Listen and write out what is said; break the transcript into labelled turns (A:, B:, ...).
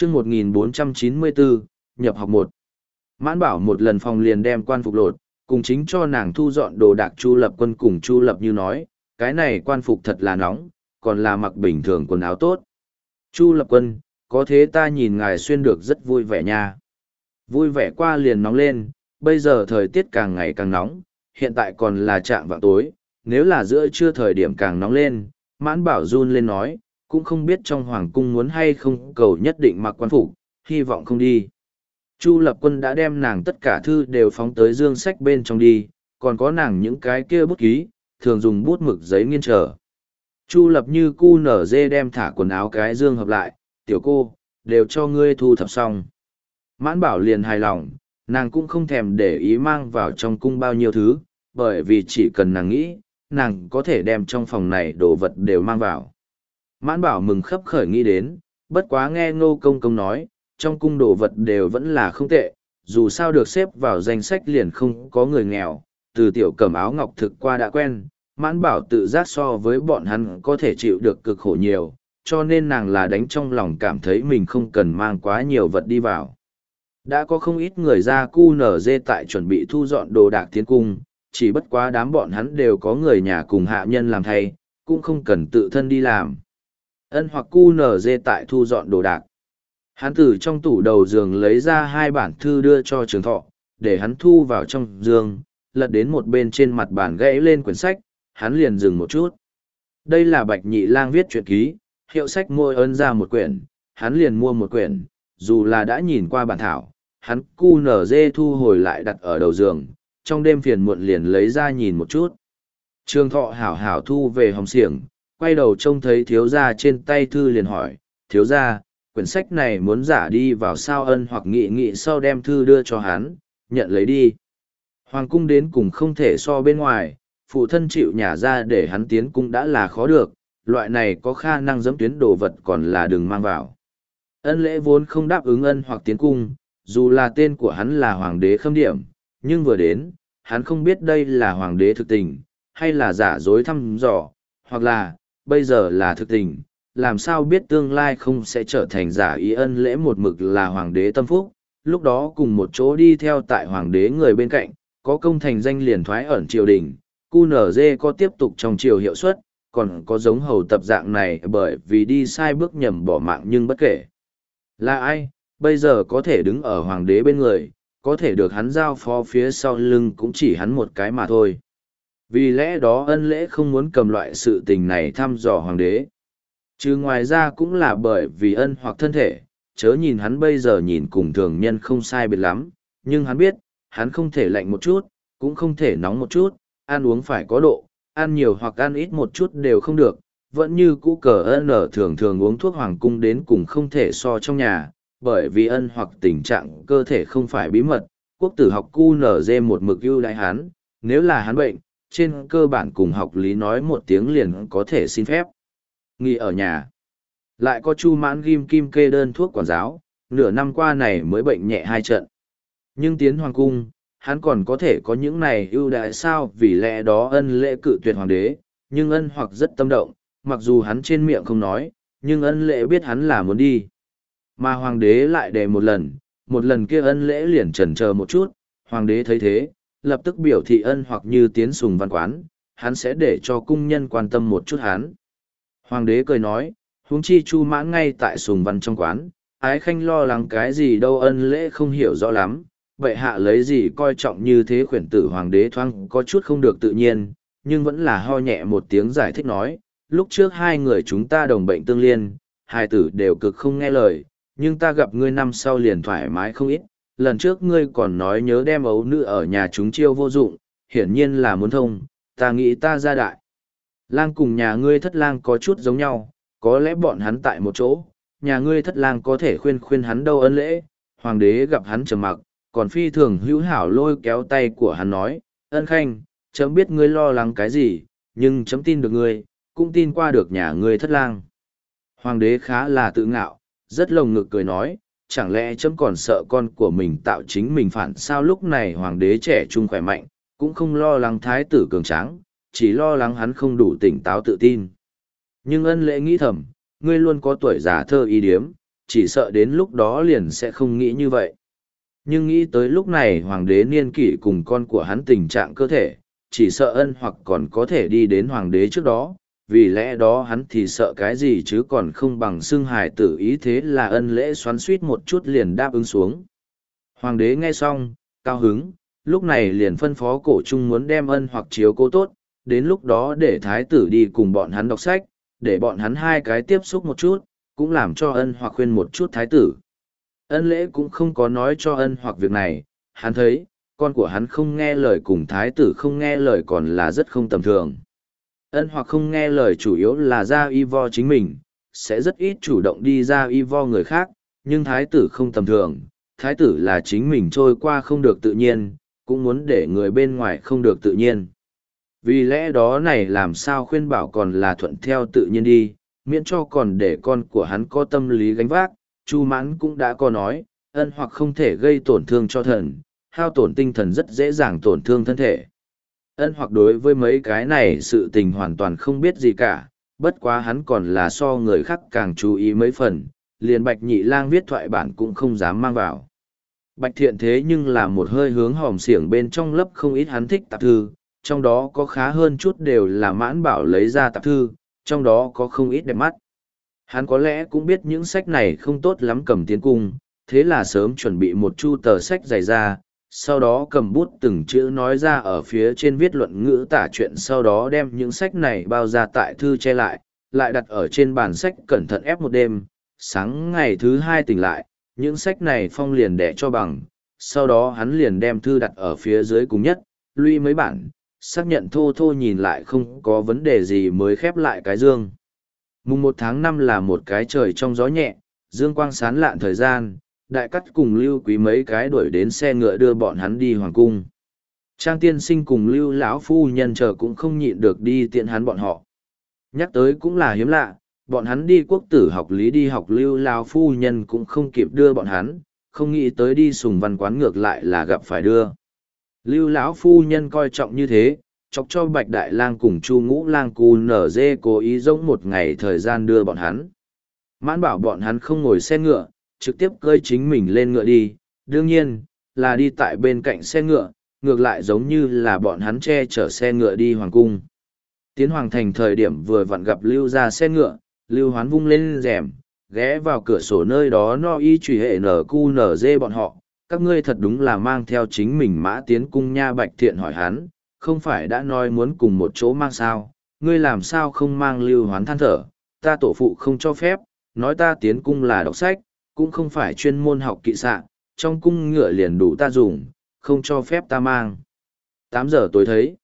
A: chương 1494, nhập học 1. Mãn Bảo một lần phòng liền đem quan phục lột, cùng chính cho nàng thu dọn đồ đạc. Chu Lập Quân cùng Chu Lập Như nói, cái này quan phục thật là nóng, còn là mặc bình thường quần áo tốt. Chu Lập Quân, có thế ta nhìn ngài xuyên được rất vui vẻ nha. Vui vẻ qua liền nóng lên, bây giờ thời tiết càng ngày càng nóng, hiện tại còn là chạm vào tối, nếu là giữa trưa thời điểm càng nóng lên. Mãn Bảo run lên nói, cũng không biết trong hoàng cung muốn hay không cầu nhất định mặc quan phục, hy vọng không đi. Chu Lập Quân đã đem nàng tất cả thư đều phóng tới dương sách bên trong đi, còn có nàng những cái kia bút ký, thường dùng bút mực giấy nghiên trở. Chu Lập Như cu nở dê đem thả quần áo cái dương hợp lại, tiểu cô, đều cho ngươi thu thập xong. Mãn Bảo liền hài lòng, nàng cũng không thèm để ý mang vào trong cung bao nhiêu thứ, bởi vì chỉ cần nàng nghĩ, nàng có thể đem trong phòng này đồ vật đều mang vào. Mãn Bảo mừng khấp khởi nghĩ đến, bất quá nghe Ngô Công Công nói, trong cung đồ vật đều vẫn là không tệ, dù sao được xếp vào danh sách liền không có người nghèo, từ tiểu cẩm áo ngọc thực qua đã quen, Mãn Bảo tự giác so với bọn hắn có thể chịu được cực khổ nhiều, cho nên nàng là đánh trong lòng cảm thấy mình không cần mang quá nhiều vật đi vào. Đã có không ít người ra cu nở dê tại chuẩn bị thu dọn đồ đạc tiến cung, chỉ bất quá đám bọn hắn đều có người nhà cùng hạ nhân làm thay, cũng không cần tự thân đi làm. Ân Hoặc cu nở dê tại thu dọn đồ đạc. Hắn từ trong tủ đầu giường lấy ra 2 bản thư đưa cho Trường Thọ, để hắn thu vào trong giường, lật đến một bên trên mặt bàn gãy lên quyển sách, hắn liền dừng một chút. Đây là Bạch Nhị Lang viết truyện ký, hiệu sách mỗi ơn ra một quyển, hắn liền mua một quyển, dù là đã nhìn qua bản thảo, hắn cu nở dê thu hồi lại đặt ở đầu giường, trong đêm phiền muộn liền lấy ra nhìn một chút. Trường Thọ hảo hảo thu về hòm xiềng, quay đầu trông thấy thiếu gia trên tay thư liền hỏi, thiếu gia, quyển sách này muốn giả đi vào sao? Ân Hoặc nghị nghị sau đem thư đưa cho hắn, nhận lấy đi. Hoàng cung đến cùng không thể so bên ngoài, phụ thân chịu nhả ra để hắn tiến cung đã là khó được, loại này có khả năng dẫm tuyến đồ vật còn là đừng mang vào. Ân Lễ vốn không đáp ứng Ân Hoặc tiến cung, dù là tên của hắn là hoàng đế Khâm Điểm, nhưng vừa đến, hắn không biết đây là hoàng đế thực tình, hay là giả dối thăm dò, hoặc là, bây giờ là thực tình, làm sao biết tương lai không sẽ trở thành giả ý. Ân Lễ một mực là hoàng đế tâm phúc, lúc đó cùng một chỗ đi theo tại hoàng đế người bên cạnh, có công thành danh liền thoái ẩn triều đình, QNZ có tiếp tục trong triều hiệu suất, còn có giống hầu tập dạng này bởi vì đi sai bước nhầm bỏ mạng nhưng bất kể là ai, bây giờ có thể đứng ở hoàng đế bên người, có thể được hắn giao phó phía sau lưng cũng chỉ hắn một cái mà thôi. Vì lẽ đó Ân Lễ không muốn cầm loại sự tình này thăm dò hoàng đế. Chứ ngoài ra cũng là bởi vì Ân Hoặc thân thể, chớ nhìn hắn bây giờ nhìn cùng thường nhân không sai biệt lắm, nhưng hắn biết, hắn không thể lạnh một chút, cũng không thể nóng một chút, ăn uống phải có độ, ăn nhiều hoặc ăn ít một chút đều không được, vẫn như cũ cờ thường thường uống thuốc hoàng cung đến cùng không thể so trong nhà, bởi vì Ân Hoặc tình trạng cơ thể không phải bí mật, quốc tử học QNZ một mực ưu đãi hắn, nếu là hắn bệnh, trên cơ bản cùng học lý nói một tiếng liền có thể xin phép nghỉ ở nhà. Lại có Chu Mãn ghim kim kê đơn thuốc quản giáo, nửa năm qua này mới bệnh nhẹ 2 trận. Nhưng tiến hoàng cung, hắn còn có thể có những này ưu đãi sao? Vì lẽ đó Ân Lễ cự tuyệt hoàng đế, nhưng Ân Hoặc rất tâm động, mặc dù hắn trên miệng không nói, nhưng Ân Lễ biết hắn là muốn đi. Mà hoàng đế lại đề một lần kia Ân Lễ liền chần chờ một chút, hoàng đế thấy thế, lập tức biểu thị Ân Hoặc như tiến Sùng Văn quán, hắn sẽ để cho cung nhân quan tâm một chút hắn. Hoàng đế cười nói, huống chi Chu Mãn ngay tại Sùng Văn trong quán, ái khanh lo lắng cái gì đâu. Ân Lễ không hiểu rõ lắm, vậy hạ lấy gì coi trọng như thế? Khuyển tử hoàng đế thoáng có chút không được tự nhiên, nhưng vẫn là ho nhẹ một tiếng giải thích nói, lúc trước 2 người chúng ta đồng bệnh tương liên, 2 tử đều cực không nghe lời, nhưng ta gặp ngươi năm sau liền thoải mái không ít, lần trước ngươi còn nói nhớ đem ấu nữ ở nhà chúng chiêu vô dụng, hiển nhiên là muốn thông, ta nghĩ ta ra đại lang cùng nhà ngươi thất lang có chút giống nhau, có lẽ bọn hắn tại một chỗ, nhà ngươi thất lang có thể khuyên hắn đâu. Ân Lễ, hoàng đế gặp hắn trầm mặc, còn phi thường hữu hảo lôi kéo tay của hắn nói, Ân khanh, chấm biết ngươi lo lắng cái gì, nhưng chấm tin được ngươi, cũng tin qua được nhà ngươi thất lang. Hoàng đế khá là tự ngạo, rất lồng ngực cười nói, chẳng lẽ chấm còn sợ con của mình tạo chính mình phản sao? Lúc này hoàng đế trẻ trung khỏe mạnh, cũng không lo lắng thái tử cường tráng, chỉ lo lắng hắn không đủ tỉnh táo tự tin. Nhưng Ân Lễ nghĩ thầm, ngươi luôn có tuổi già thơ y điếm, chỉ sợ đến lúc đó liền sẽ không nghĩ như vậy. Nhưng nghĩ tới lúc này hoàng đế niên kỷ cùng con của hắn tình trạng cơ thể, chỉ sợ ân hoặc còn có thể đi đến hoàng đế trước đó, vì lẽ đó hắn thì sợ cái gì chứ còn không bằng xưng hài tử ý, thế là ân lễ xoắn suýt một chút liền đáp ứng xuống. Hoàng đế nghe xong, cao hứng, lúc này liền phân phó cổ trung muốn đem ân hoặc chiếu cố tốt, đến lúc đó để thái tử đi cùng bọn hắn đọc sách, để bọn hắn hai cái tiếp xúc một chút, cũng làm cho ân hoặc khuyên một chút thái tử. Ân lễ cũng không có nói cho ân hoặc việc này, hắn thấy, con của hắn không nghe lời cùng thái tử không nghe lời còn là rất không tầm thường. Ân hoặc không nghe lời chủ yếu là ra y vo chính mình, sẽ rất ít chủ động đi ra y vo người khác, nhưng thái tử không tầm thường, thái tử là chính mình trôi qua không được tự nhiên, cũng muốn để người bên ngoài không được tự nhiên. Vì lẽ đó này làm sao khuyên bảo còn là thuận theo tự nhiên đi, miễn cho còn để con của hắn có tâm lý gánh vác. Chu Mãn cũng đã có nói, ân hoặc không thể gây tổn thương cho thần, hao tổn tinh thần rất dễ dàng tổn thương thân thể. Ân hoặc đối với mấy cái này sự tình hoàn toàn không biết gì cả, bất quá hắn còn là so người khác càng chú ý mấy phần, liền Bạch Nhị Lang viết thoại bản cũng không dám mang vào. Bạch Thiện thế nhưng là một hơi hướng hòm xiển bên trong lớp không ít hắn thích tạp thư, trong đó có khá hơn chút đều là Mãn Bảo lấy ra tạp thư, trong đó có không ít đẹp mắt. Hắn có lẽ cũng biết những sách này không tốt lắm cầm tiến cung, thế là sớm chuẩn bị một chu tờ sách dày ra, sau đó cầm bút từng chữ nói ra ở phía trên viết luận ngữ tả chuyện, sau đó đem những sách này bao ra tại thư che lại đặt ở trên bàn sách cẩn thận ép một đêm. Sáng ngày thứ hai tỉnh lại, những sách này phong liền đẻ cho bằng, sau đó hắn liền đem thư đặt ở phía dưới cùng nhất, lũy mấy bản, xác nhận thô thô nhìn lại không có vấn đề gì mới khép lại cái dương. Mùng 1 tháng 5 là một cái trời trong gió nhẹ, dương quang sán lạn thời gian, đại cắt cùng Lưu Quý mấy cái đuổi đến xe ngựa đưa bọn hắn đi hoàng cung. Trang tiên sinh cùng Lưu lão phu nhân chờ cũng không nhịn được đi tiện hắn bọn họ. Nhắc tới cũng là hiếm lạ, bọn hắn đi quốc tử học lý đi học Lưu lão phu nhân cũng không kịp đưa bọn hắn, không nghĩ tới đi Sùng Văn quán ngược lại là gặp phải đưa. Lưu lão phu nhân coi trọng như thế, chọc cho Bạch Đại Lang cùng Chu Ngũ Lang Cù nở dê cố ý giống một ngày thời gian đưa bọn hắn. Mãn bảo bọn hắn không ngồi xe ngựa, trực tiếp cơi chính mình lên ngựa đi, đương nhiên, là đi tại bên cạnh xe ngựa, ngược lại giống như là bọn hắn che chở xe ngựa đi hoàng cung. Tiến hoàng thành thời điểm vừa vặn gặp Lưu ra xe ngựa, Lưu Hoán vung lên rèm, ghé vào cửa sổ nơi đó no y truy hệ nở cu nở dê bọn họ, các ngươi thật đúng là mang theo chính mình mã tiến cung nha. Bạch Thiện hỏi hắn, không phải đã nói muốn cùng một chỗ mang sao, ngươi làm sao không mang? Lưu Hoán than thở, ta tổ phụ không cho phép, nói ta tiến cung là đọc sách, cũng không phải chuyên môn học kỵ xạ, trong cung ngựa liền đủ ta dùng, không cho phép ta mang. 8 giờ tối thấy,